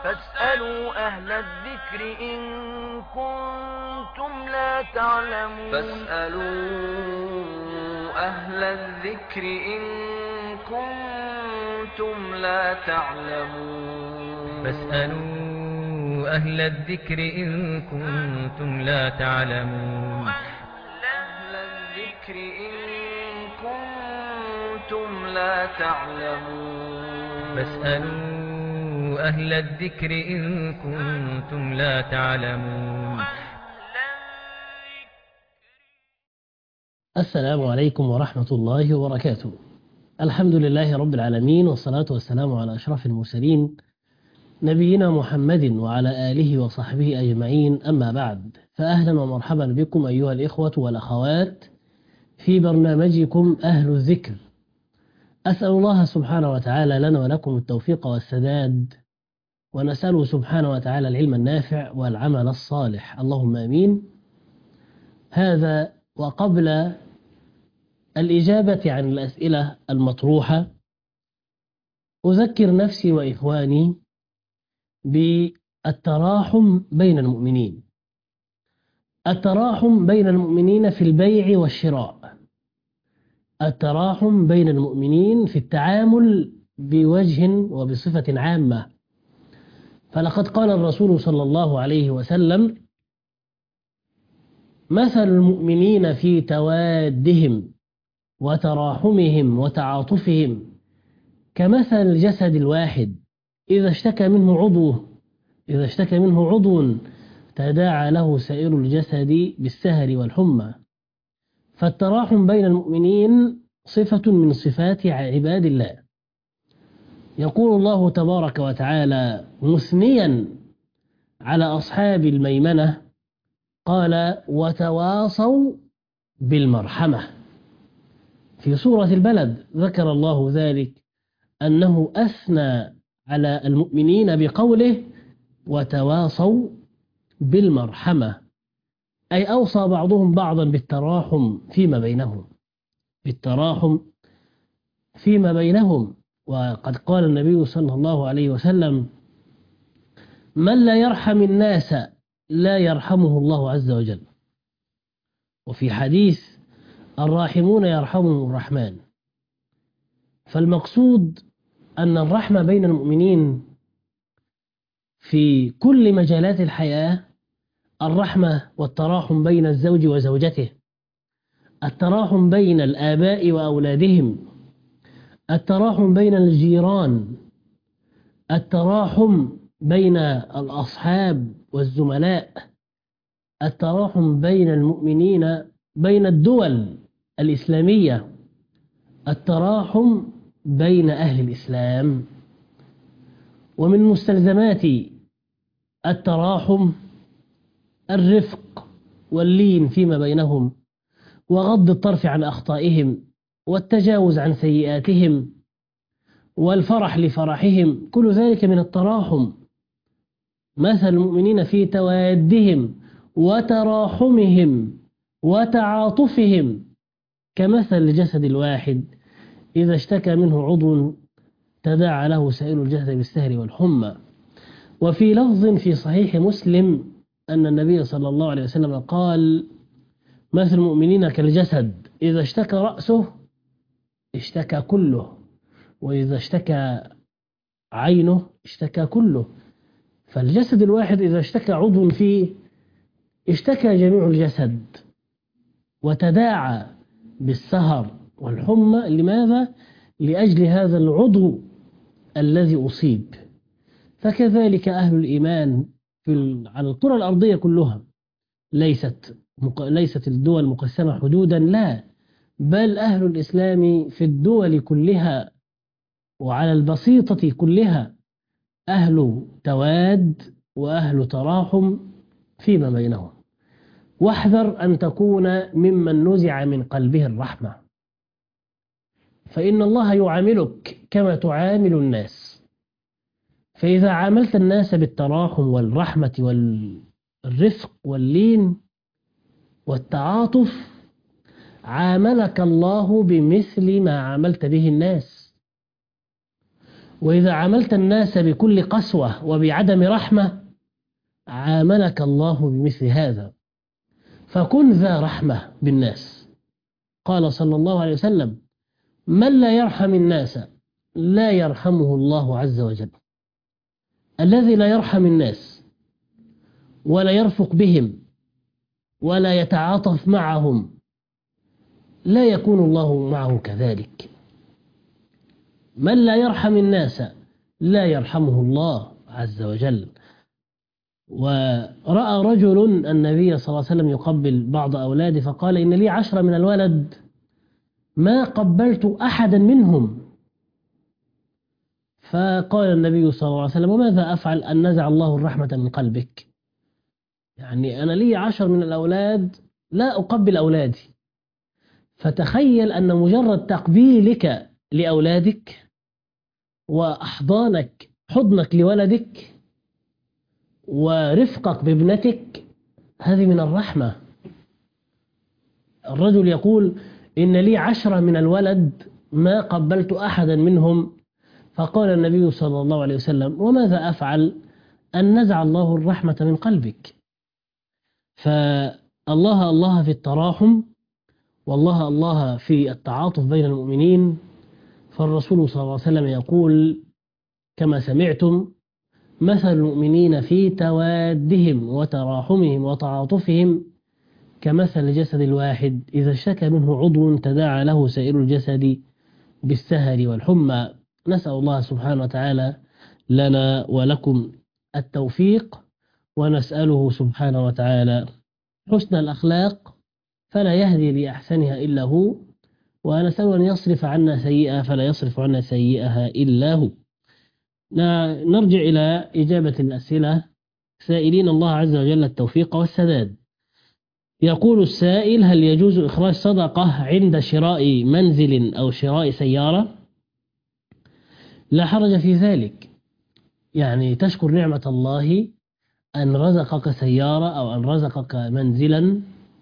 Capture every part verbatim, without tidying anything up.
فاسألوا أهل الذكر إن كنتم لا تعلمون فاسألوا أهل الذكر إن كنتم لا تعلمون فاسألوا أهل الذكر إن كنتم لا تعلمون أهل الذكر إن كنتم لا تعلمون فاسألوا أهل الذكر إن كنتم لا تعلمون. السلام عليكم ورحمة الله وبركاته. الحمد لله رب العالمين، والصلاة والسلام على أشرف المرسلين نبينا محمد وعلى آله وصحبه أجمعين، أما بعد، فأهلا ومرحبا بكم أيها الإخوة والأخوات في برنامجكم أهل الذكر. أسأل الله سبحانه وتعالى لنا ولكم التوفيق والسداد، ونسأله سبحانه وتعالى العلم النافع والعمل الصالح، اللهم آمين. هذا وقبل الإجابة عن الأسئلة المطروحة أذكر نفسي وإخواني بالتراحم بين المؤمنين. التراحم بين المؤمنين في البيع والشراء، التراحم بين المؤمنين في التعامل بوجه وبصفة عامة. فلقد قال الرسول صلى الله عليه وسلم: مثل المؤمنين في توادهم وتراحمهم وتعاطفهم كمثل الجسد الواحد إذا اشتكى منه عضو إذا اشتكى منه عضو تداعى له سائر الجسد بالسهر والحمى. فالتراحم بين المؤمنين صفة من صفات عباد الله. يقول الله تبارك وتعالى مثنيا على أصحاب الميمنة، قال: وتواصوا بالمرحمة. في سورة البلد ذكر الله ذلك، أنه أثنى على المؤمنين بقوله: وتواصوا بالمرحمة، أي أوصى بعضهم بعضا بالتراحم فيما بينهم بالتراحم فيما بينهم. وقد قال النبي صلى الله عليه وسلم: من لا يرحم الناس لا يرحمه الله عز وجل. وفي حديث: الراحمون يرحمهم الرحمن. فالمقصود أن الرحمة بين المؤمنين في كل مجالات الحياة، الرحمة والتراحم بين الزوج وزوجته، التراحم بين الآباء وأولادهم، التراحم بين الجيران، التراحم بين الأصحاب والزملاء، التراحم بين المؤمنين بين الدول الإسلامية، التراحم بين أهل الإسلام. ومن مستلزمات التراحم الرفق واللين فيما بينهم، وغض الطرف عن أخطائهم، والتجاوز عن سيئاتهم، والفرح لفرحهم، كل ذلك من التراحم. مثل المؤمنين في توادهم وتراحمهم وتعاطفهم كمثل الجسد الواحد إذا اشتكى منه عضو تداعى له سائر الجسد بالسهر والحمى. وفي لفظ في صحيح مسلم أن النبي صلى الله عليه وسلم قال: مثل المؤمنين كالجسد إذا اشتكى رأسه اشتكى كله، وإذا اشتكى عينه اشتكى كله. فالجسد الواحد إذا اشتكى عضو فيه اشتكى جميع الجسد وتداعى بالسهر والحمى. لماذا؟ لأجل هذا العضو الذي أصيب. فكذلك أهل الإيمان في على الكرة الأرضية كلها، ليست ليست الدول مقسمة حدودا، لا، بل أهل الإسلام في الدول كلها وعلى البسيطة كلها أهل تواد وأهل تراحم فيما بينهم. واحذر أن تكون ممن نزع من قلبه الرحمة، فإن الله يعاملك كما تعامل الناس. فإذا عاملت الناس بالتراحم والرحمة والرفق واللين والتعاطف، عاملك الله بمثل ما عاملت به الناس. وإذا عاملت الناس بكل قسوة وبعدم رحمة عاملك الله بمثل هذا، فكن ذا رحمة بالناس. قال صلى الله عليه وسلم: من لا يرحم الناس لا يرحمه الله عز وجل. الذي لا يرحم الناس ولا يرفق بهم ولا يتعاطف معهم لا يكون الله معه كذلك. من لا يرحم الناس لا يرحمه الله عز وجل. ورأى رجل النبي صلى الله عليه وسلم يقبل بعض أولاده فقال: إن لي عشرة من الولد ما قبلت أحدا منهم. فقال النبي صلى الله عليه وسلم: وماذا أفعل أن نزع الله الرحمة من قلبك؟ يعني أنا لي عشر من الأولاد لا أقبل أولادي. فتخيل أن مجرد تقبيلك لأولادك وأحضانك حضنك لولدك ورفقك بابنتك هذه من الرحمة. الرجل يقول: إن لي عشرة من الولد ما قبلت أحدا منهم. فقال النبي صلى الله عليه وسلم: وماذا أفعل أن نزع الله الرحمة من قلبك؟ فالله الله في التراحم، والله الله في التعاطف بين المؤمنين. فالرسول صلى الله عليه وسلم يقول كما سمعتم: مثل المؤمنين في توادهم وتراحمهم وتعاطفهم كمثل الجسد الواحد إذا اشتكى منه عضو تداعى له سائر الجسد بالسهر والحمى. نسأل الله سبحانه وتعالى لنا ولكم التوفيق، ونسأله سبحانه وتعالى حسن الأخلاق فلا يهدي لأحسنها إلا هو، ونسأله أن يصرف عنا سيئة فلا يصرف عنا سيئها إلا هو. نرجع إلى إجابة الأسئلة سائلين الله عز وجل التوفيق والسداد. يقول السائل: هل يجوز إخراج صدقة عند شراء منزل أو شراء سيارة؟ لا حرج في ذلك. يعني تشكر نعمة الله أن رزقك سيارة أو أن رزقك منزلا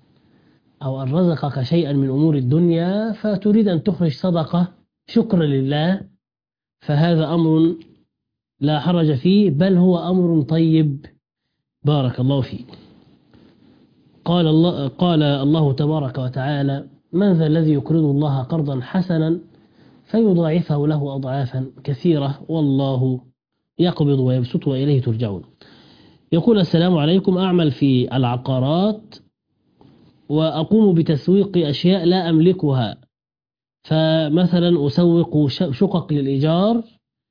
أو أن رزقك شيئا من أمور الدنيا فتريد أن تخرج صدقة شكرا لله، فهذا أمر لا حرج فيه، بل هو أمر طيب بارك الله فيه. قال الله, قال الله تبارك وتعالى: من ذا الذي يقرض الله قرضا حسنا فيضاعفه له أضعافا كثيرة والله يقبض ويبسط وإليه ترجعون. يقول: السلام عليكم، أعمل في العقارات وأقوم بتسويق أشياء لا أملكها، فمثلا أسوق شقق للإيجار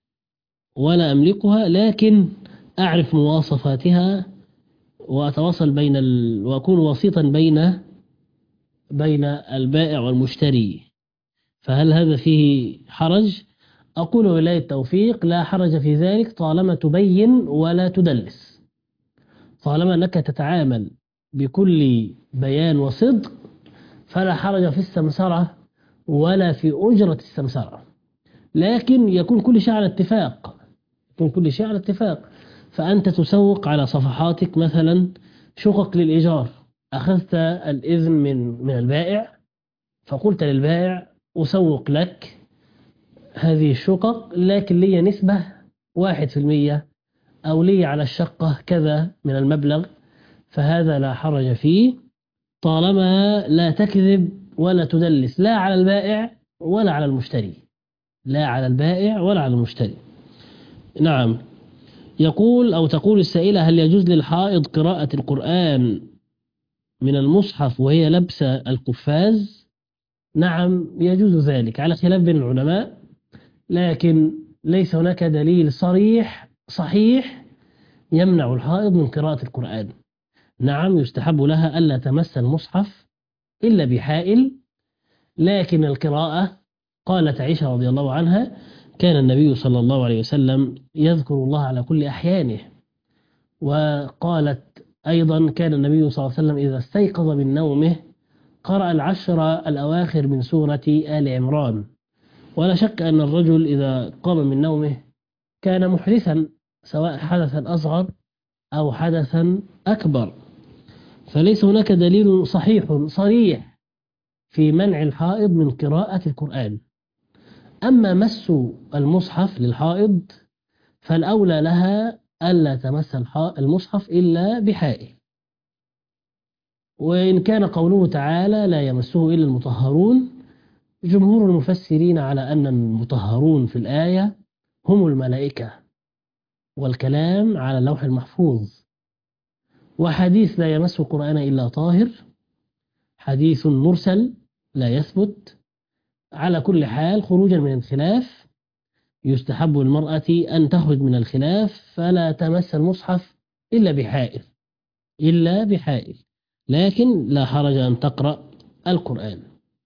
ولا أملكها، لكن أعرف مواصفاتها وأتواصل بين ال... وأكون وسيطا بين بين البائع والمشتري، فهل هذا فيه حرج؟ أقول ولاية التوفيق: لا حرج في ذلك طالما تبين ولا تدلس، طالما أنك تتعامل بكل بيان وصدق فلا حرج في السمسرة ولا في أجرة السمسرة، لكن يكون كل شيء على اتفاق، يكون كل شيء على اتفاق. فأنت تسوق على صفحاتك مثلا شقق للإيجار، أخذت الإذن من من البائع فقلت للبائع: أسوق لك هذه الشقق لكن لي نسبة واحد في المية أو لي على الشقة كذا من المبلغ، فهذا لا حرج فيه طالما لا تكذب ولا تدلس، لا على البائع ولا على المشتري، لا على البائع ولا على المشتري. نعم. يقول أو تقول السائلة: هل يجوز للحائض قراءة القرآن من المصحف وهي لبسة القفاز؟ نعم يجوز ذلك على خلاف بين العلماء، لكن ليس هناك دليل صريح صحيح يمنع الحائض من قراءة القرآن. نعم يستحب لها ألا تمس المصحف إلا بحائل، لكن القراءة قالت عائشة رضي الله عنها: كان النبي صلى الله عليه وسلم يذكر الله على كل أحيانه. وقالت أيضا: كان النبي صلى الله عليه وسلم إذا استيقظ من نومه قرأ العشر الأواخر من سورة آل عمران. ولا شك أن الرجل إذا قام من نومه كان محدثا، سواء حدثا أصغر أو حدثا أكبر، فليس هناك دليل صحيح صريح في منع الحائض من قراءة القرآن. أما مس المصحف للحائض فالأولى لها ألا تمس المصحف إلا بحائل. وإن كان قوله تعالى لا يمسه إلا المطهرون، جمهور المفسرين على أن المطهرون في الآية هم الملائكة، والكلام على اللوح المحفوظ. وحديث لا يمس القرآن إلا طاهر حديث مرسل لا يثبت. على كل حال خروجا من الخلاف يستحب للمرأة أن تخرج من الخلاف فلا تمس المصحف إلا بحائل إلا بحائل لكن لا حرج أن تقرأ القرآن.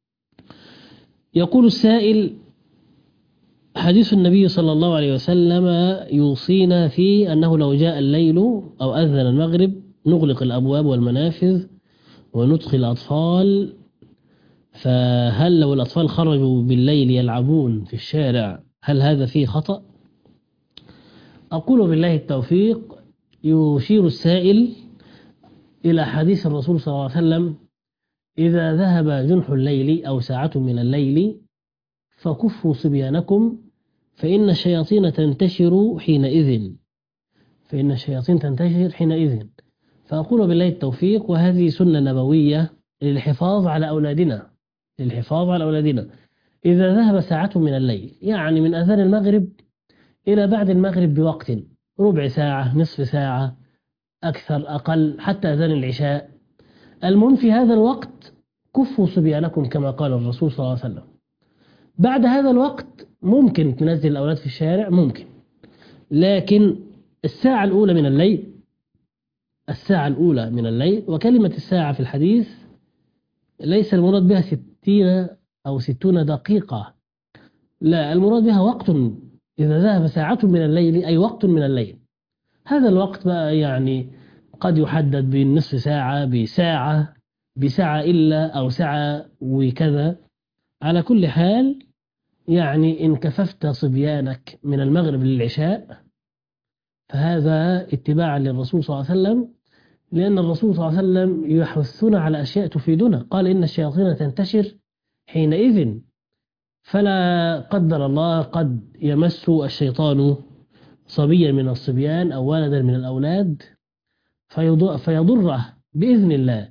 يقول السائل: حديث النبي صلى الله عليه وسلم يوصينا فيه أنه لو جاء الليل أو أذن المغرب نغلق الأبواب والمنافذ وندخل الأطفال، فهل لو الأطفال خرجوا بالليل يلعبون في الشارع هل هذا فيه خطأ؟ أقول بالله التوفيق. يشير السائل إلى حديث الرسول صلى الله عليه وسلم: إذا ذهب جنح الليل أو ساعة من الليل فكفوا صبيانكم فإن الشياطين تنتشر حينئذ فإن الشياطين تنتشر حينئذ فأقول بالله التوفيق، وهذه سنة نبوية للحفاظ على أولادنا للحفاظ على أولادنا إذا ذهب ساعة من الليل، يعني من أذان المغرب إلى بعد المغرب بوقت، ربع ساعة، نصف ساعة، أكثر أقل، حتى أذان العشاء، المهم في هذا الوقت كفوا صبيانكم كما قال الرسول صلى الله عليه وسلم. بعد هذا الوقت ممكن تنزل الأولاد في الشارع، ممكن، لكن الساعة الأولى من الليل الساعة الأولى من الليل وكلمة الساعة في الحديث ليس المراد بها ستين أو ستون دقيقة، لا، المراد بها وقت. إذا ذهب ساعة من الليل أي وقت من الليل. هذا الوقت بقى يعني قد يحدد بالنصف ساعة، بساعة، بساعة إلا، أو ساعة وكذا. على كل حال يعني إن كففت صبيانك من المغرب للعشاء فهذا اتباعا للرسول صلى الله عليه وسلم، لأن الرسول صلى الله عليه وسلم يحثنا على أشياء تفيدنا. قال: إن الشياطين تنتشر حينئذ، فلا قدر الله قد يمس الشيطان صبيا من الصبيان أو ولدا من الأولاد فيضره بإذن الله.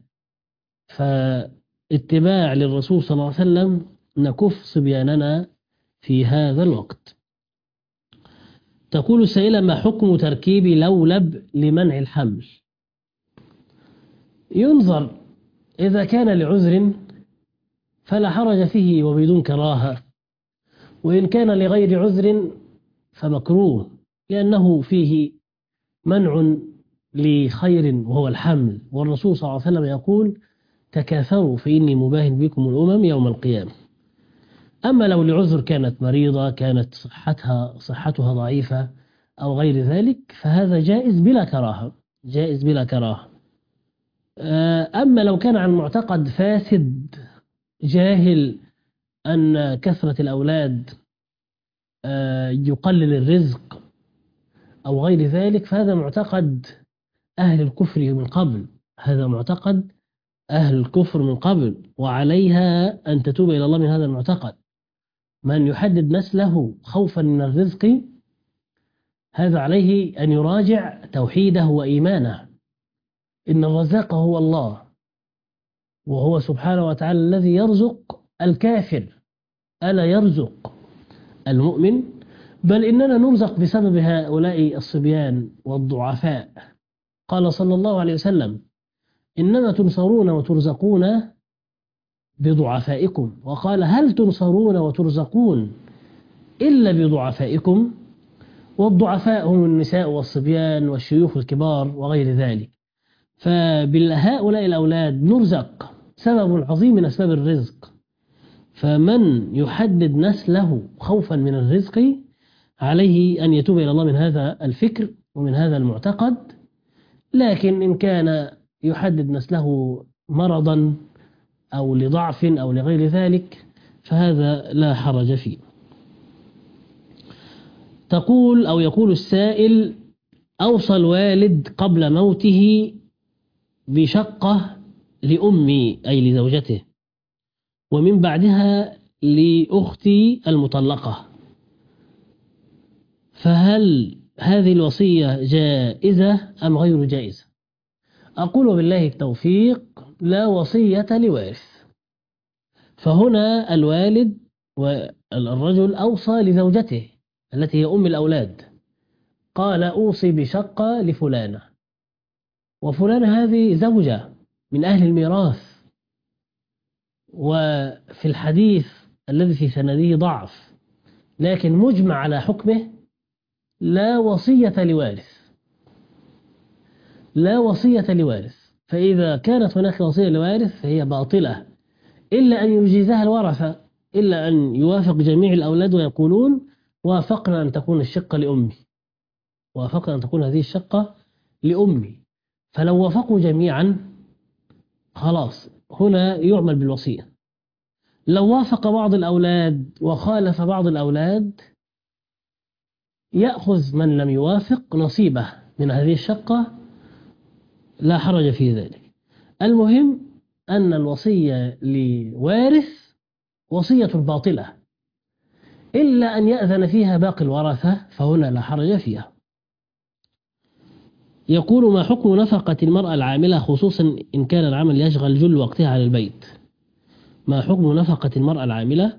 فاتباع للرسول صلى الله عليه وسلم نكف صبياننا في هذا الوقت. تقول السائلة: ما حكم تركيب لولب لمنع الحمل؟ ينظر، إذا كان لعذر فلا حرج فيه وبدون كراهة، وإن كان لغير عذر فمكروه، لأنه فيه منع لخير وهو الحمل، والرسول صلى الله عليه وسلم يقول: تكاثروا فإني مباهن بكم الأمم يوم القيامة. أما لو لعذر، كانت مريضة، كانت صحتها صحتها ضعيفة أو غير ذلك، فهذا جائز بلا كراهة جائز بلا كراهة. أما لو كان عن معتقد فاسد جاهل أن كثرة الأولاد يقلل الرزق أو غير ذلك، فهذا معتقد أهل الكفر من قبل هذا معتقد أهل الكفر من قبل وعليها أن تتوب إلى الله من هذا المعتقد. من يحدد نسله خوفا من الرزق هذا عليه أن يراجع توحيده وإيمانه. إن الرزاق هو الله، وهو سبحانه وتعالى الذي يرزق الكافر، ألا يرزق المؤمن؟ بل إننا نرزق بسبب هؤلاء الصبيان والضعفاء. قال صلى الله عليه وسلم: إنما تنصرون وترزقون بضعفائكم، وقال: هل تنصرون وترزقون إلا بضعفائكم؟ والضعفاء هم النساء والصبيان والشيوخ الكبار وغير ذلك. فبهؤلاء الأولاد نرزق، سبب عظيم من أسباب الرزق. فمن يحدد نسله خوفا من الرزق عليه أن يتوب إلى الله من هذا الفكر ومن هذا المعتقد. لكن إن كان يحدد نسله مرضا أو لضعف أو لغير ذلك فهذا لا حرج فيه. تقول أو يقول السائل: أوصى الوالد قبل موته بشقة لأمي أي لزوجته، ومن بعدها لأختي المطلقة، فهل هذه الوصية جائزة أم غير جائزة؟ أقول بالله التوفيق: لا وصية لوارث. فهنا الوالد والرجل أوصى لزوجته التي هي أم الأولاد، قال: أوصي بشقة لفلانة، وفلانة هذه زوجة من أهل الميراث، وفي الحديث الذي في سنده ضعف لكن مجمع على حكمه: لا وصية لوارث، لا وصية لوارث. فإذا كانت هناك وصية لوارث فهي باطلة، إلا أن يجيزها الورثة، إلا أن يوافق جميع الأولاد ويقولون: وافقنا أن تكون الشقة لأمي، وافقنا أن تكون هذه الشقة لأمي. فلو وافقوا جميعا خلاص هنا يعمل بالوصية. لو وافق بعض الأولاد وخالف بعض الأولاد يأخذ من لم يوافق نصيبه من هذه الشقة، لا حرج في ذلك. المهم أن الوصية لوارث وصية باطلة، إلا أن يأذن فيها باقي الورثة فهنا لا حرج فيها. يقول: ما حكم نفقة المرأة العاملة خصوصا إن كان العمل يشغل جل وقتها على البيت؟ ما حكم نفقة المرأة العاملة؟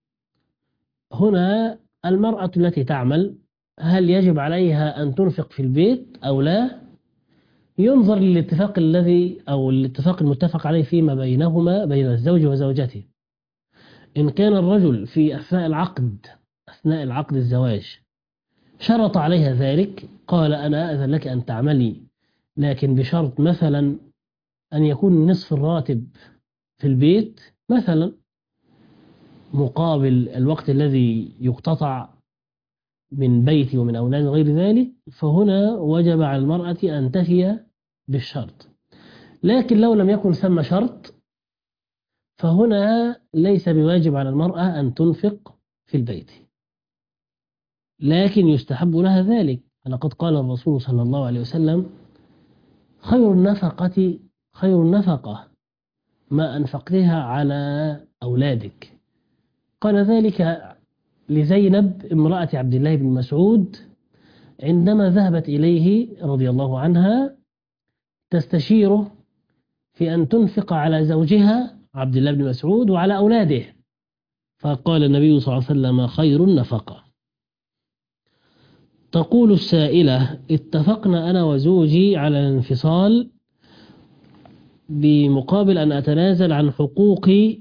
هنا المرأة التي تعمل هل يجب عليها أن تنفق في البيت أو لا؟ ينظر للاتفاق الذي أو الاتفاق المتفق عليه فيما بينهما بين الزوج وزوجته. إن كان الرجل في أثناء العقد أثناء العقد الزواج شرط عليها ذلك، قال: أنا أذن لك أن تعملي لكن بشرط مثلا أن يكون نصف الراتب في البيت مثلا مقابل الوقت الذي يقتطع من بيتي ومن أولاد غير ذلك، فهنا وجب على المرأة أن تفي بالشرط. لكن لو لم يكن ثم شرط فهنا ليس بواجب على المرأة أن تنفق في البيت، لكن يستحب لها ذلك. لقد قال الرسول صلى الله عليه وسلم: خير النفقة خير النفقة ما أنفقتها على أولادك. قال ذلك لزينب امرأة عبد الله بن مسعود عندما ذهبت إليه رضي الله عنها تستشيره في أن تنفق على زوجها عبد الله بن مسعود وعلى أولاده، فقال النبي صلى الله عليه وسلم: خير النفقة. تقول السائلة: اتفقنا أنا وزوجي على الانفصال بمقابل أن أتنازل عن حقوقي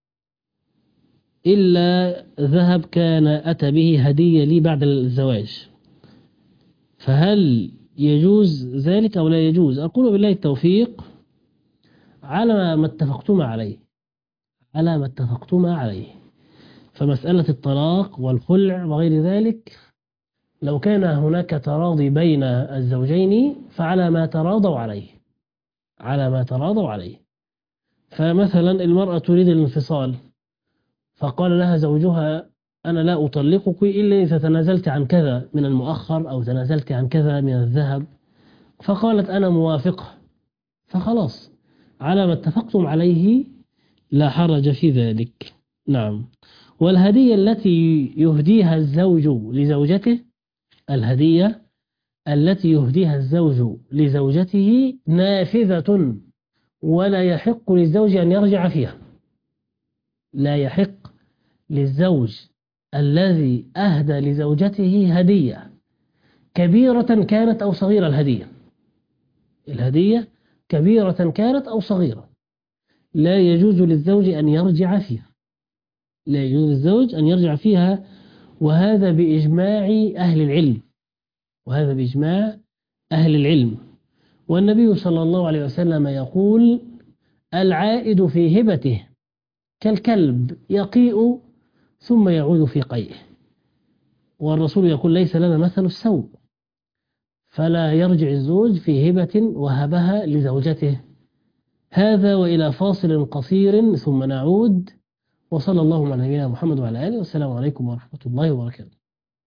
إلا ذهب كان أتى به هدية لي بعد الزواج، فهل يجوز ذلك أو لا يجوز؟ أقول بالله التوفيق: على ما اتفقتما عليه على ما اتفقتما عليه فمسألة الطلاق والخلع وغير ذلك لو كان هناك تراضي بين الزوجين فعلى ما تراضوا عليه على ما تراضوا عليه فمثلا المرأة تريد الانفصال فقال لها زوجها: أنا لا أطلقك إلا إذا تنازلت عن كذا من المؤخر أو تنازلت عن كذا من الذهب، فقالت: أنا موافقة، فخلاص على ما اتفقتم عليه لا حرج في ذلك. نعم. والهدية التي يهديها الزوج لزوجته الهدية التي يهديها الزوج لزوجته نافذة، ولا يحق للزوج أن يرجع فيها. لا يحق للزوج الذي أهدى لزوجته هدية كبيرة كانت أو صغيرة، الهدية الهدية كبيرة كانت أو صغيرة، لا يجوز للزوج أن يرجع فيها لا يجوز للزوج أن يرجع فيها وهذا بإجماع أهل العلم وهذا بإجماع أهل العلم. والنبي صلى الله عليه وسلم يقول: العائد في هبته كالكلب يقيء ثم يعود في قيئه. والرسول يقول: ليس لنا مثل السوء، فلا يرجع الزوج في هبة وهبها لزوجته. هذا وإلى فاصل قصير ثم نعود، وصلى الله على نبينا محمد وعلى آله، والسلام عليكم ورحمة الله وبركاته.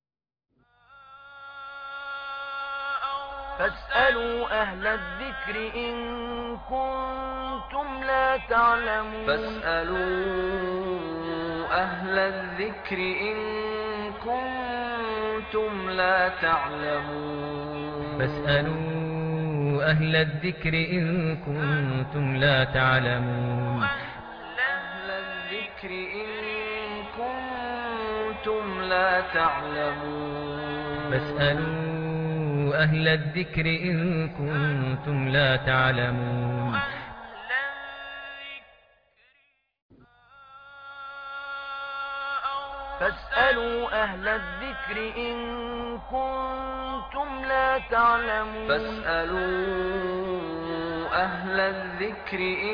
فاسألوا أهل الذكر إن كنتم لا تعلمون فاسألوا أهل الذكر إن كنتم لا تعلمون فاسألوا أهل الذكر إن كنتم لا تعلمون أهل الذكر إن كنتم لا تعلمون فاسألوا أهل الذكر إن كنتم لا تعلمون فاسألوا أهل الذكر إن كنتم لا تعلمون فاسألوا أهل الذكر إن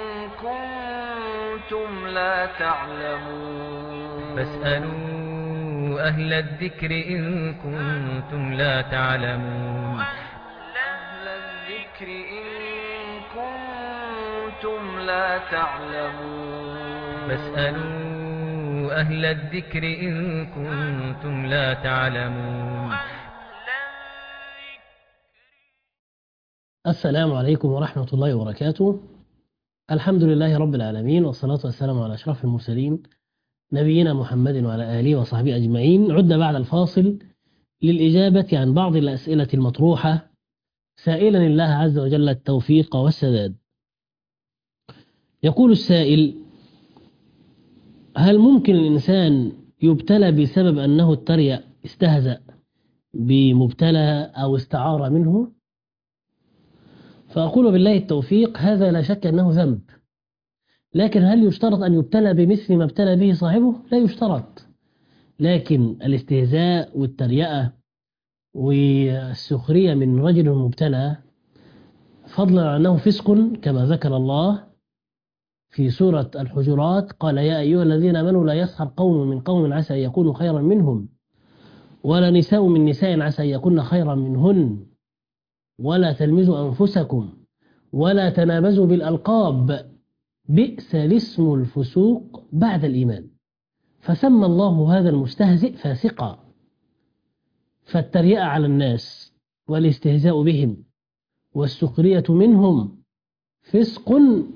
كنتم لا تعلمون فاسألوا أهل الذكر إن كنتم لا تعلمون أهل الذكر إن كنتم لا تعلمون فاسألوا أهل الذكر إن كنتم لا تعلمون السلام عليكم ورحمة الله وبركاته. الحمد لله رب العالمين، والصلاة والسلام على أشرف المرسلين نبينا محمد وعلى آله وصحبه أجمعين. عدنا بعد الفاصل للإجابة عن بعض الأسئلة المطروحة، سائلا الله عز وجل التوفيق والسداد. يقول السائل: هل ممكن الإنسان يبتلى بسبب أنه اتريأ استهزأ بمبتلى أو استعار منه؟ فأقول بالله التوفيق، هذا لا شك أنه ذنب، لكن هل يشترط أن يبتلى بمثل ما ابتلى به صاحبه؟ لا يشترط. لكن الاستهزاء والتريئة والسخرية من رجل مبتلى، فضلا عن أنه فسق كما ذكر الله في سورة الحجرات، قال: يا أيها الذين آمنوا لا يسخر قوم من قوم عسى أن يكونوا خيرا منهم، ولا نساء من نساء عسى أن يكون خيرا منهن، ولا تلمزوا أنفسكم، ولا تنابزوا بالألقاب، بئس الاسم الفسوق بعد الإيمان. فسمى الله هذا المستهزئ فاسقا. فالتريئة على الناس والاستهزاء بهم والسخرية منهم فسق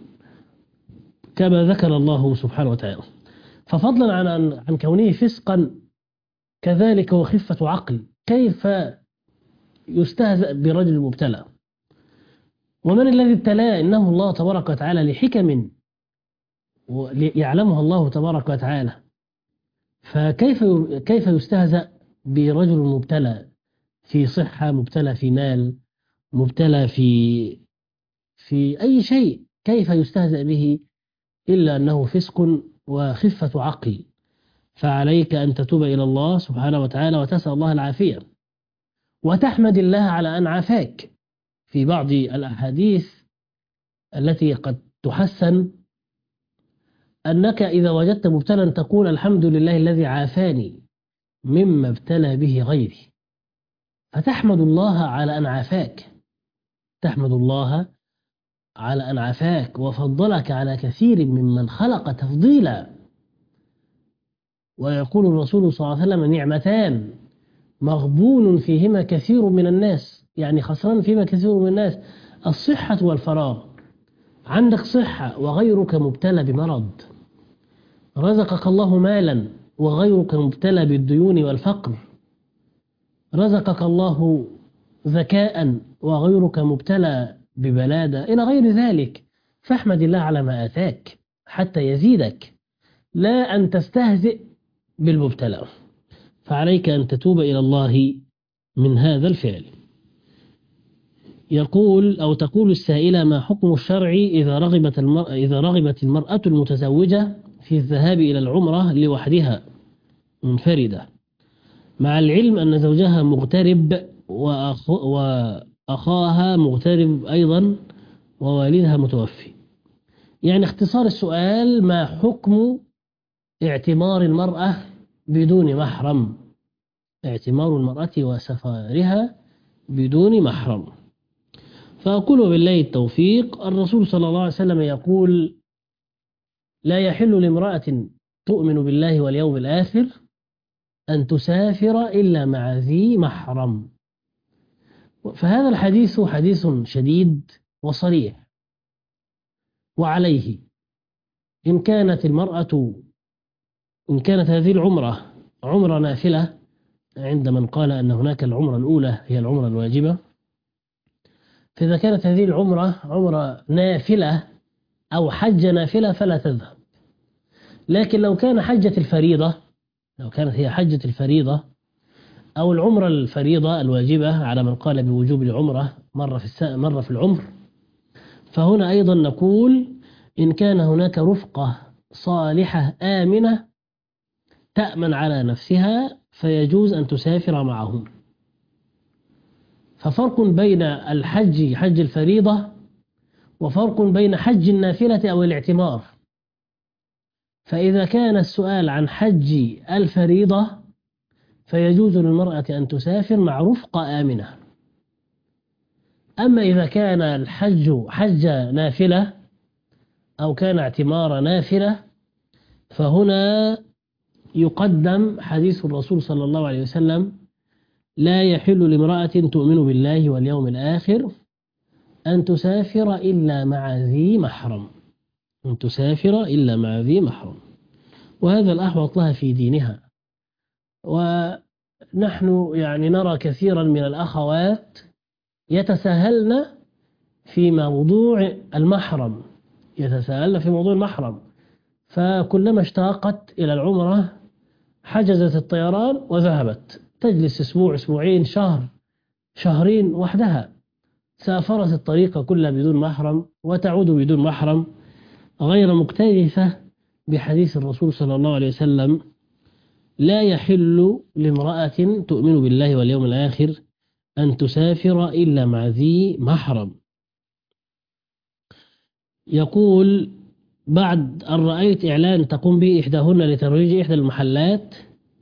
كما ذكر الله سبحانه وتعالى. ففضلا عن عن كونه فسقا، كذلك وخفة عقل، كيف يستهزأ برجل مبتلى؟ ومن الذي ابتلاه؟ إنه الله تبارك وتعالى لحكم يعلمها الله تبارك وتعالى. فكيف كيف يستهزأ برجل مبتلى في صحة، مبتلى في مال، مبتلى في في أي شيء؟ كيف يستهزأ به إلا أنه فسق وخفة عقل؟ فعليك أن تتوب إلى الله سبحانه وتعالى وتسأل الله العافية، وتحمد الله على أن عافاك. في بعض الأحاديث التي قد تحسن أنك إذا وجدت مبتلا تقول: الحمد لله الذي عافاني مما ابتلى به غيري. فتحمد الله على أن عافاك، تحمد الله على أن عافاك وفضلك على كثير ممن خلق تفضيلا. ويقول الرسول صلى الله عليه وسلم: نعمتان مغبون فيهما كثير من الناس، يعني خسران فيهما كثير من الناس: الصحة والفراغ. عندك صحة وغيرك مبتلى بمرض، رزقك الله مالا وغيرك مبتلى بالديون والفقر، رزقك الله ذكاء وغيرك مبتلى ببلادة، إلى غير ذلك. فاحمد الله على ما آتاك حتى يزيدك، لا أن تستهزئ بالمبتلى. فعليك أن تتوب إلى الله من هذا الفعل. يقول أو تقول السائلة: ما حكم الشرع إذا رغبت المرأة إذا رغبت المرأة المتزوجة في الذهاب إلى العمرة لوحدها منفردة، مع العلم أن زوجها مغترب وأخو وأخاها مغترب أيضا ووالدها متوفي؟ يعني اختصار السؤال: ما حكم اعتمار المرأة بدون محرم، اعتمار المرأة وسفرها بدون محرم؟ فأقول بالله التوفيق، الرسول صلى الله عليه وسلم يقول: لا يحل لامرأة تؤمن بالله واليوم الآخر أن تسافر إلا مع ذي محرم. فهذا الحديث حديث شديد وصريح. وعليه، إن كانت المرأة إن كانت هذه العمرة عمرة نافلة عند من قال أن هناك العمرة الأولى هي العمرة الواجبة، فإذا كانت هذه العمرة عمرة نافلة أو حج نافلة فلا تذهب. لكن لو كان حجة الفريضة، لو كانت هي حجة الفريضة أو العمرة الفريضة الواجبة على من قال بوجوب العمرة مرة في السنة مرة في العمر، فهنا أيضا نقول إن كان هناك رفقة صالحة آمنة تأمن على نفسها فيجوز أن تسافر معهم. ففرق بين الحج حج الفريضة وفرق بين حج النافلة أو الاعتمار. فإذا كان السؤال عن حج الفريضة فيجوز للمرأة أن تسافر مع رفقة آمنة. أما إذا كان الحج حج نافلة أو كان اعتمار نافلة فهنا يقدم حديث الرسول صلى الله عليه وسلم: لا يحل لامرأة تؤمن بالله واليوم الآخر أن تسافر إلا مع ذي محرم، أن تسافر إلا مع ذي محرم، وهذا الأحوط لها في دينها. ونحن يعني نرى كثيرا من الأخوات يتساهلن في موضوع المحرم، يتساهلن في موضوع المحرم، فكلما اشتاقت إلى العمرة حجزت الطيران وذهبت، تجلس أسبوع أسبوعين شهر شهرين وحدها، سافرت الطريق كلها بدون محرم وتعود بدون محرم، غير مكترثة بحديث الرسول صلى الله عليه وسلم: لا يحل لامرأة تؤمن بالله واليوم الآخر أن تسافر إلا مع ذي محرم. يقول: بعد أن رأيت إعلان تقوم به إحداهن لترويج إحدى المحلات،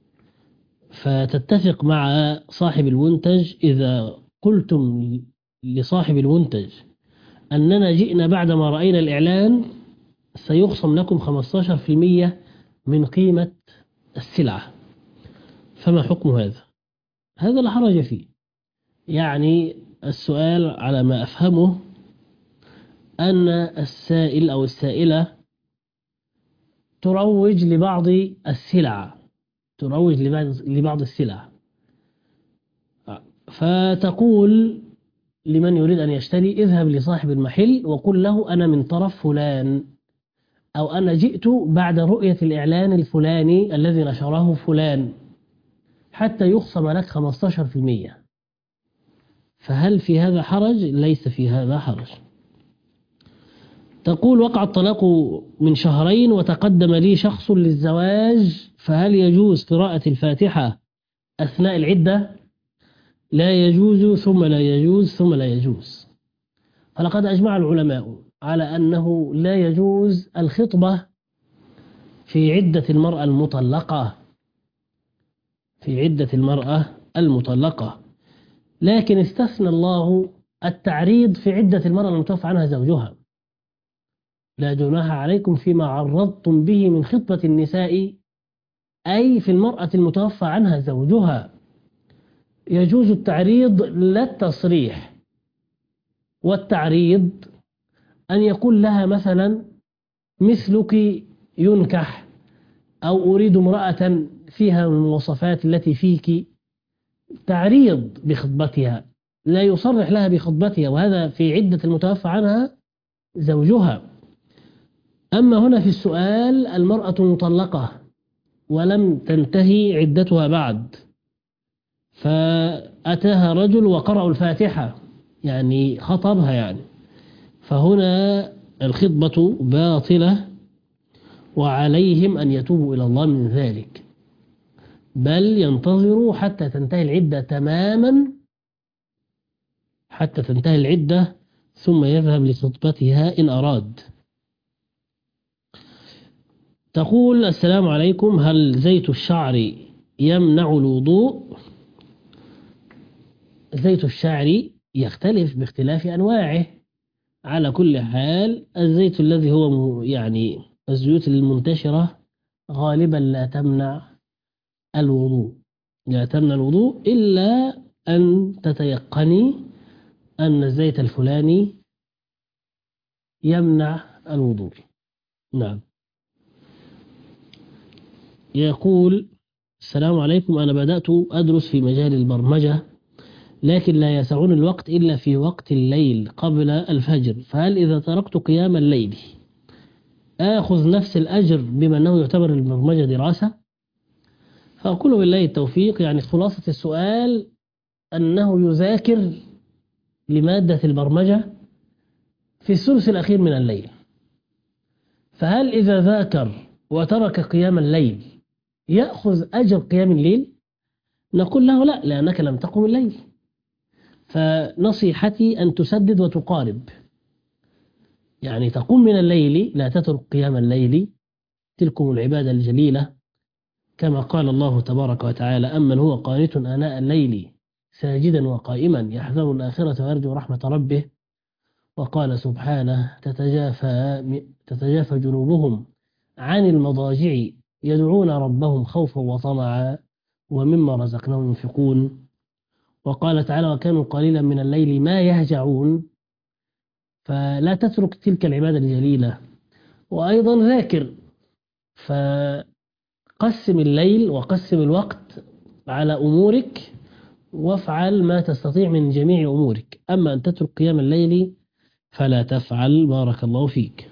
فتتفق مع صاحب المنتج إذا قلتم لصاحب المنتج أننا جئنا بعدما رأينا الإعلان سيخصم لكم خمسة عشر بالمئة من قيمة السلعة، فما حكم هذا؟ هذا لا حرج فيه. يعني السؤال على ما أفهمه أن السائل أو السائلة تروج لبعض السلع، تروج لبعض السلع، فتقول لمن يريد أن يشتري: اذهب لصاحب المحل وقل له أنا من طرف فلان، أو أنا جئت بعد رؤية الإعلان الفلاني الذي نشره فلان، حتى يخصم لك خمسة عشر بالمئة. فهل في هذا حرج؟ ليس في هذا حرج. تقول: وقع الطلاق من شهرين وتقدم لي شخص للزواج، فهل يجوز قراءة الفاتحة أثناء العدة؟ لا يجوز ثم لا يجوز ثم لا يجوز. فلقد أجمع العلماء على أنه لا يجوز الخطبة في عدة المرأة المطلقة، في عدة المرأة المطلقة، لكن استثنى الله التعريض في عدة المرأة المتوفى عنها زوجها. لا جناح عليكم فيما عرضتم به من خطبة النساء، أي في المرأة المتوفى عنها زوجها. يجوز التعريض لا التصريح. والتعريض أن يقول لها مثلا: مثلك ينكح، أو أريد امرأة فيها من المواصفات التي فيك، تعريض بخطبتها، لا يصرح لها بخطبتها، وهذا في عدة المتوفى عنها زوجها. أما هنا في السؤال المرأة مطلقة ولم تنتهي عدتها بعد، فأتاها رجل وقرأوا الفاتحة، يعني خطبها يعني، فهنا الخطبة باطلة وعليهم أن يتوبوا إلى الله من ذلك، بل ينتظروا حتى تنتهي العدة تماما، حتى تنتهي العدة ثم يذهب لخطبتها إن أراد. تقول: السلام عليكم، هل زيت الشعر يمنع الوضوء؟ زيت الشعر يختلف باختلاف أنواعه. على كل حال الزيت الذي هو يعني الزيوت المنتشرة غالبا لا تمنع الوضوء، لا تمنع الوضوء إلا أن تتيقني أن الزيت الفلاني يمنع الوضوء. نعم. يقول: السلام عليكم، أنا بدأت أدرس في مجال البرمجة، لكن لا يسعني الوقت إلا في وقت الليل قبل الفجر، فهل إذا تركت قيام الليل آخذ نفس الأجر بما أنه يعتبر البرمجة دراسة؟ فأقول بالله التوفيق. يعني خلاصة السؤال أنه يذاكر لمادة البرمجة في الثلث الأخير من الليل، فهل إذا ذاكر وترك قيام الليل يأخذ أجر قيام الليل؟ نقول له لا، لأنك لم تقم الليل. فنصيحتي أن تسدد وتقارب، يعني تقوم من الليل، لا تترك قيام الليل، تلكم العبادة الجليلة، كما قال الله تبارك وتعالى: أمن هو قانت آناء الليل ساجدا وقائما يحذر الآخرة ويرجو رحمة ربه. وقال سبحانه: تتجافى, تتجافى جنوبهم عن المضاجع يدعون ربهم خوفا وطمعا ومما رزقناهم ينفقون. وقال تعالى: وكانوا قليلا من الليل ما يهجعون. فلا تترك تلك العبادة الجليلة. وأيضا ذاكر، فقسم الليل وقسم الوقت على أمورك، وافعل ما تستطيع من جميع أمورك. أما أن تترك قيام الليل فلا تفعل، بارك الله فيك.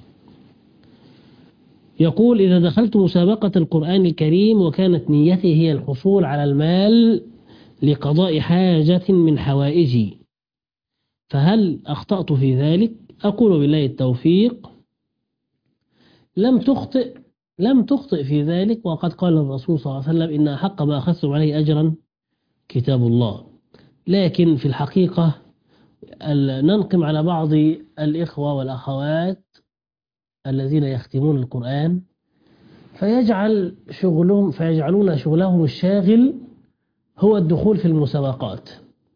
يقول: إذا دخلت مسابقة القرآن الكريم وكانت نيتي هي الحصول على المال لقضاء حاجة من حوائجي، فهل أخطأت في ذلك؟ أقول بالله التوفيق. لم تخطئ لم تخطئ في ذلك، وقد قال الرسول صلى الله عليه وسلم: إن أحق ما أخذتم عليه أجرا كتاب الله. لكن في الحقيقة ننقم على بعض الإخوة والأخوات الذين يختمون القرآن فيجعل شغلهم فيجعلون شغلهم الشاغل هو الدخول في المسابقات،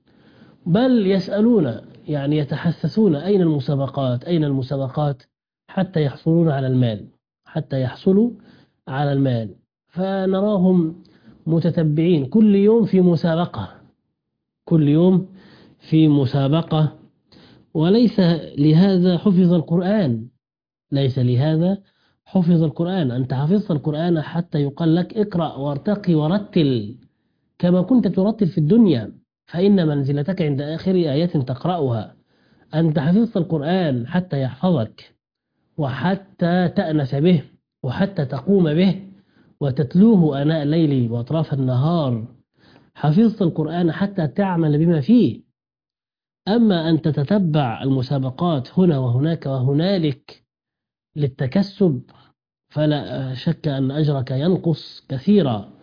بل يسألون، يعني يتحسسون: أين المسابقات أين المسابقات حتى يحصلون على المال حتى يحصلوا على المال. فنراهم متتبعين كل يوم في مسابقة كل يوم في مسابقة وليس لهذا حفظ القرآن ليس لهذا حفظ القرآن. أنت حفظت القرآن حتى يقال لك: اقرأ وارتقي ورتل كما كنت ترتل في الدنيا، فإن منزلتك عند آخر آية تقرأها. أنت حفظت القرآن حتى يحفظك، وحتى تأنس به، وحتى تقوم به وتتلوه آناء الليل وأطراف النهار. حفظت القرآن حتى تعمل بما فيه. أما أن تتتبع المسابقات هنا وهناك وهنالك للتكسب فلا شك أن أجرك ينقص كثيرا.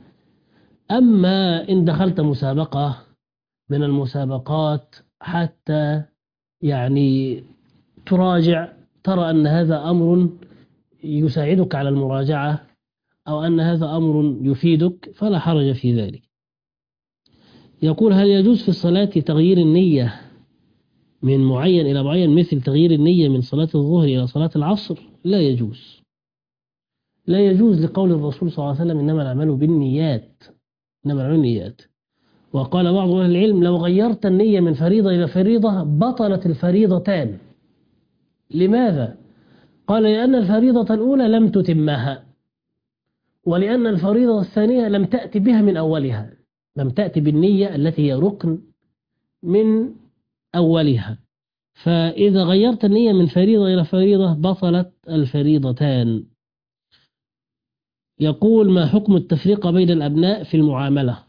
أما إن دخلت مسابقة من المسابقات حتى يعني تراجع، ترى أن هذا أمر يساعدك على المراجعة أو أن هذا أمر يفيدك، فلا حرج في ذلك. يقول: هل يجوز في الصلاة تغيير النية من معين إلى معين، مثل تغيير النية من صلاة الظهر إلى صلاة العصر؟ لا يجوز لا يجوز لقول الرسول صلى الله عليه وسلم: إنما الأعمال بالنيات إنما الأعمال بالنيات. وقال بعض أهل العلم: لو غيرت النية من فريضة إلى فريضة بطلت الفريضتان. لماذا؟ قال: لأن الفريضة الأولى لم تتمها، ولأن الفريضة الثانية لم تأتي بها من أولها، لم تأتي بالنية التي هي ركن من أولها. فإذا غيرت النية من فريضة إلى فريضة بطلت الفريضتان. يقول: ما حكم التفرقة بين الأبناء في المعاملة؟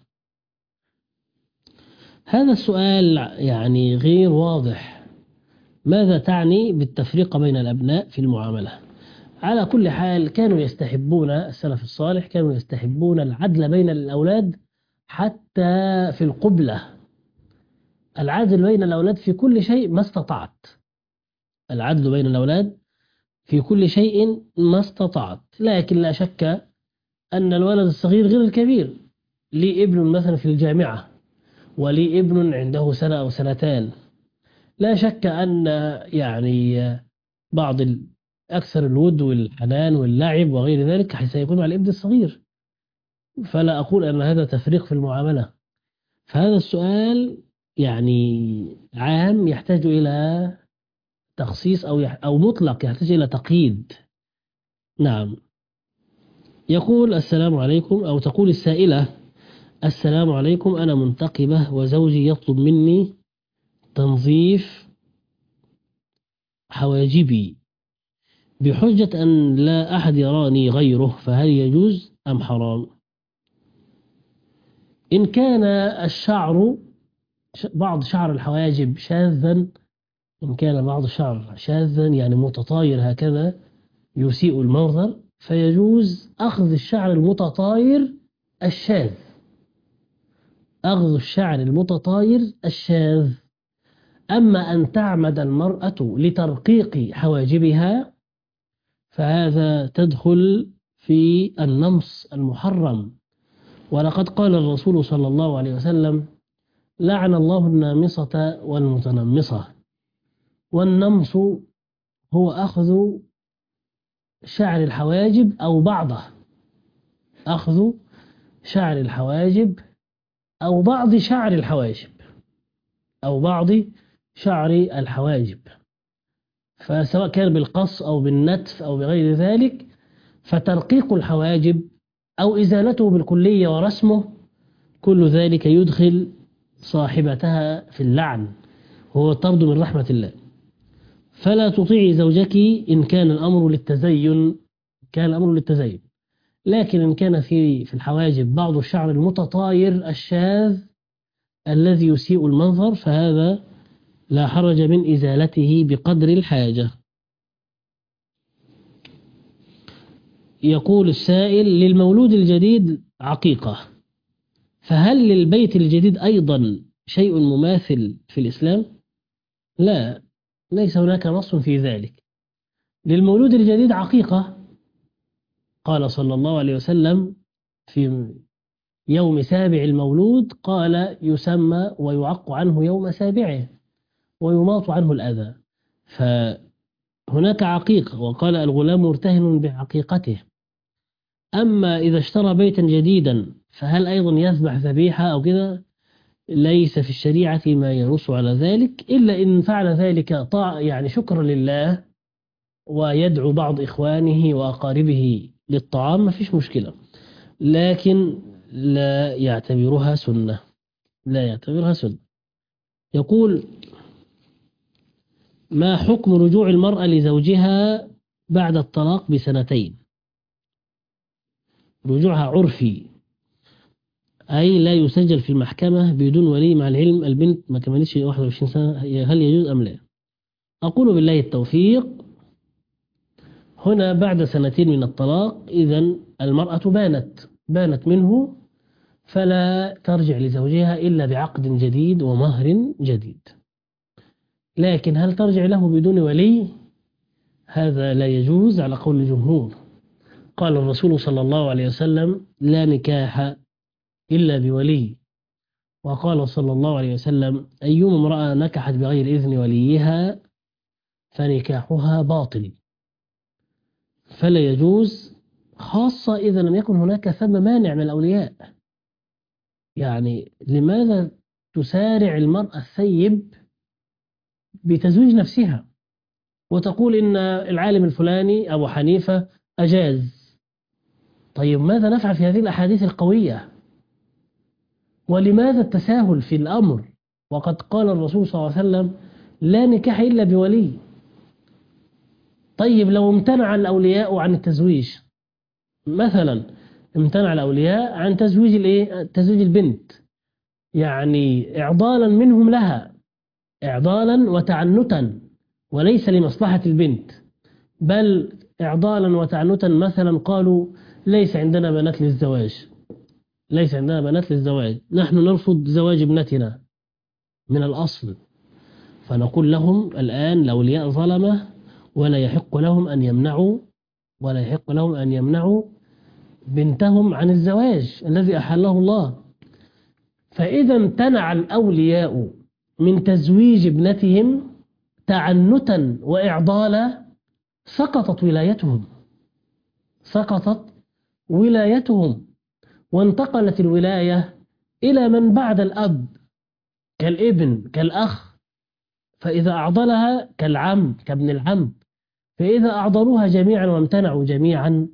هذا السؤال يعني غير واضح. ماذا تعني بالتفرقة بين الأبناء في المعاملة؟ على كل حال كانوا يستحبون، السلف الصالح كانوا يستحبون العدل بين الأولاد حتى في القبلة. العدل بين الأولاد في كل شيء ما استطعت العدل بين الأولاد في كل شيء ما استطعت. لكن لا شك أن الولد الصغير غير الكبير. لي ابن مثلا في الجامعة ولي ابن عنده سنة أو سنتان، لا شك أن يعني بعض أكثر الود والحنان واللعب وغير ذلك سيكون مع الابن الصغير. فلا أقول أن هذا تفريق في المعاملة. فهذا السؤال يعني عام يحتاج إلى تخصيص أو أو مطلق يحتاج إلى تقييد. نعم. يقول السلام عليكم، أو تقول السائلة: السلام عليكم، أنا منتقبة وزوجي يطلب مني تنظيف حواجبي بحجة أن لا أحد يراني غيره، فهل يجوز أم حرام؟ إن كان الشعر بعض شعر الحواجب شاذا إن كان بعض الشعر شاذا يعني متطاير هكذا يسيء المنظر، فيجوز أخذ الشعر المتطاير الشاذ أخذ الشعر المتطاير الشاذ. أما أن تعمد المرأة لترقيق حواجبها فهذا تدخل في النمص المحرم، ولقد قال الرسول صلى الله عليه وسلم: لعن الله النامصة والمتنمصة. والنمص هو أخذ شعر الحواجب أو بعضه أخذ شعر الحواجب أو بعض شعر الحواجب أو بعض شعر الحواجب فسواء كان بالقص أو بالنتف أو بغير ذلك، فترقيق الحواجب أو إزالته بالكلية ورسمه كل ذلك يدخل صاحبتها في اللعن، وهو الطرد من رحمة الله. فلا تطيعي زوجك إن كان الأمر للتزين كان الأمر للتزين لكن إن كان في في الحواجب بعض الشعر المتطاير الشاذ الذي يسيء المنظر فهذا لا حرج من إزالته بقدر الحاجة. يقول السائل: للمولود الجديد عقيقة، فهل للبيت الجديد أيضا شيء مماثل في الإسلام؟ لا، ليس هناك نص في ذلك. للمولود الجديد عقيقة، قال صلى الله عليه وسلم في يوم سابع المولود قال: يسمى ويعق عنه يوم سابعه ويماط عنه الأذى. فهناك عقيقة، وقال: الغلام مرتهن بعقيقته. أما إذا اشترى بيتا جديدا فهل أيضا يذبح ذبيحة أو كده؟ ليس في الشريعة ما ينص على ذلك، إلا إن فعل ذلك طاع يعني شكرا لله ويدعو بعض إخوانه وأقاربه للطعام ما فيش مشكلة، لكن لا يعتبرها سنة لا يعتبرها سنة. يقول: ما حكم رجوع المرأة لزوجها بعد الطلاق بسنتين؟ رجوعها عرفي، أي لا يسجل في المحكمة بدون ولي، مع العلم البنت ما كملتش واحد وعشرين سنة، هل يجوز أم لا؟ أقول بالله التوفيق. هنا بعد سنتين من الطلاق إذن المرأة بانت بانت منه، فلا ترجع لزوجها إلا بعقد جديد ومهر جديد. لكن هل ترجع له بدون ولي؟ هذا لا يجوز على قول الجمهور. قال الرسول صلى الله عليه وسلم: لا نكاح إلا بولي. وقال صلى الله عليه وسلم: أيما امرأة نكحت بغير إذن وليها فنكاحها باطل. فلا يجوز، خاصة إذا لم يكن هناك ثم مانع من الأولياء. يعني لماذا تسارع المرأة الثيب بتزويج نفسها وتقول إن العالم الفلاني أبو حنيفة أجاز؟ طيب ماذا نفعل في هذه الأحاديث القوية؟ ولماذا التساهل في الأمر وقد قال الرسول صلى الله عليه وسلم: لا نكاح إلا بولي؟ طيب لو امتنع الأولياء عن التزويج، مثلا امتنع الأولياء عن تزويج الايه تزويج البنت، يعني إعضالا منهم لها، إعضالا وتعنتا، وليس لمصلحة البنت، بل إعضالا وتعنتا، مثلا قالوا: ليس عندنا بنات للزواج ليس عندنا بنات للزواج نحن نرفض زواج ابنتنا من الأصل. فنقول لهم الآن الأولياء ظلمة، ولا يحق لهم أن يمنعوا ولا يحق لهم أن يمنعوا بنتهم عن الزواج الذي أحله الله. فإذا امتنع الأولياء من تزويج ابنتهم تعنتا وإعضالا سقطت ولايتهم سقطت ولايتهم وانتقلت الولاية إلى من بعد الأب كالابن كالأخ، فإذا أعضلها كالعم كابن العم، فإذا أعضلوها جميعا وامتنعوا جميعا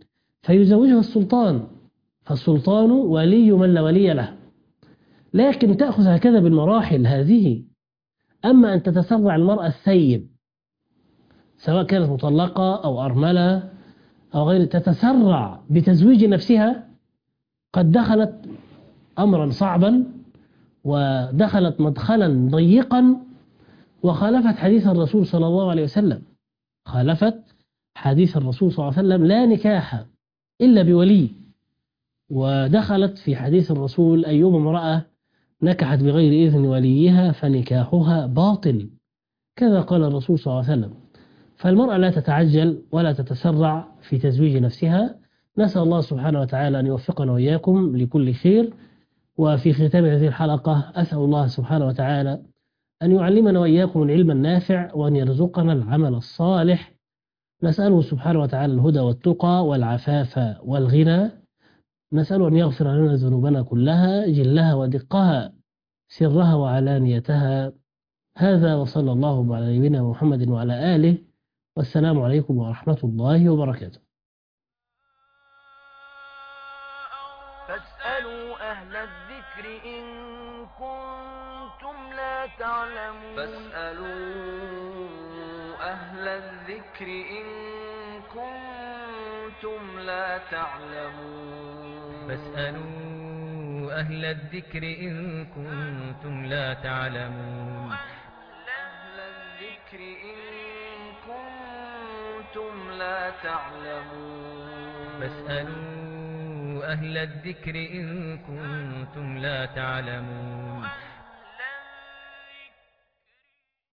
فيزوجها السلطان، فالسلطان ولي من لا ولي له. لكن تأخذ هكذا بالمراحل هذه. أما أن تتسرع المرأة الثيب سواء كانت مطلقة أو أرملة أو غير، تتسرع بتزويج نفسها، قد دخلت أمرا صعبا ودخلت مدخلا ضيقا وخالفت حديث الرسول صلى الله عليه وسلم. خالفت حديث الرسول صلى الله عليه وسلم: لا نكاح إلا بولي. ودخلت في حديث الرسول: أيما امرأة نكحت بغير إذن وليها فنكاحها باطل. كذا قال الرسول صلى الله عليه وسلم. فالمرأة لا تتعجل ولا تتسرع في تزويج نفسها. نسأل الله سبحانه وتعالى أن يوفقنا وإياكم لكل خير. وفي ختام هذه الحلقة أسأل الله سبحانه وتعالى أن يعلمنا وإياكم العلم النافع وأن يرزقنا العمل الصالح. نسأله سبحانه وتعالى الهدى والتقى والعفاف والغنى. نسأله أن يغفر لنا ذنوبنا كلها، جلها ودقها، سرها وعلانيتها. هذا وصلى الله على نبينا محمد وعلى آله، والسلام عليكم ورحمة الله وبركاته. فاسألوا أهل الذكر إن كنتم لا تعلمون فاسألوا أهل الذكر إن كنتم لا تعلمون فاسألوا أهل الذكر إن كنتم لا تعلمون أهل الذكر إن كنتم لا تعلمون فاسألوا أهل الذكر إن كنتم لا تعلمون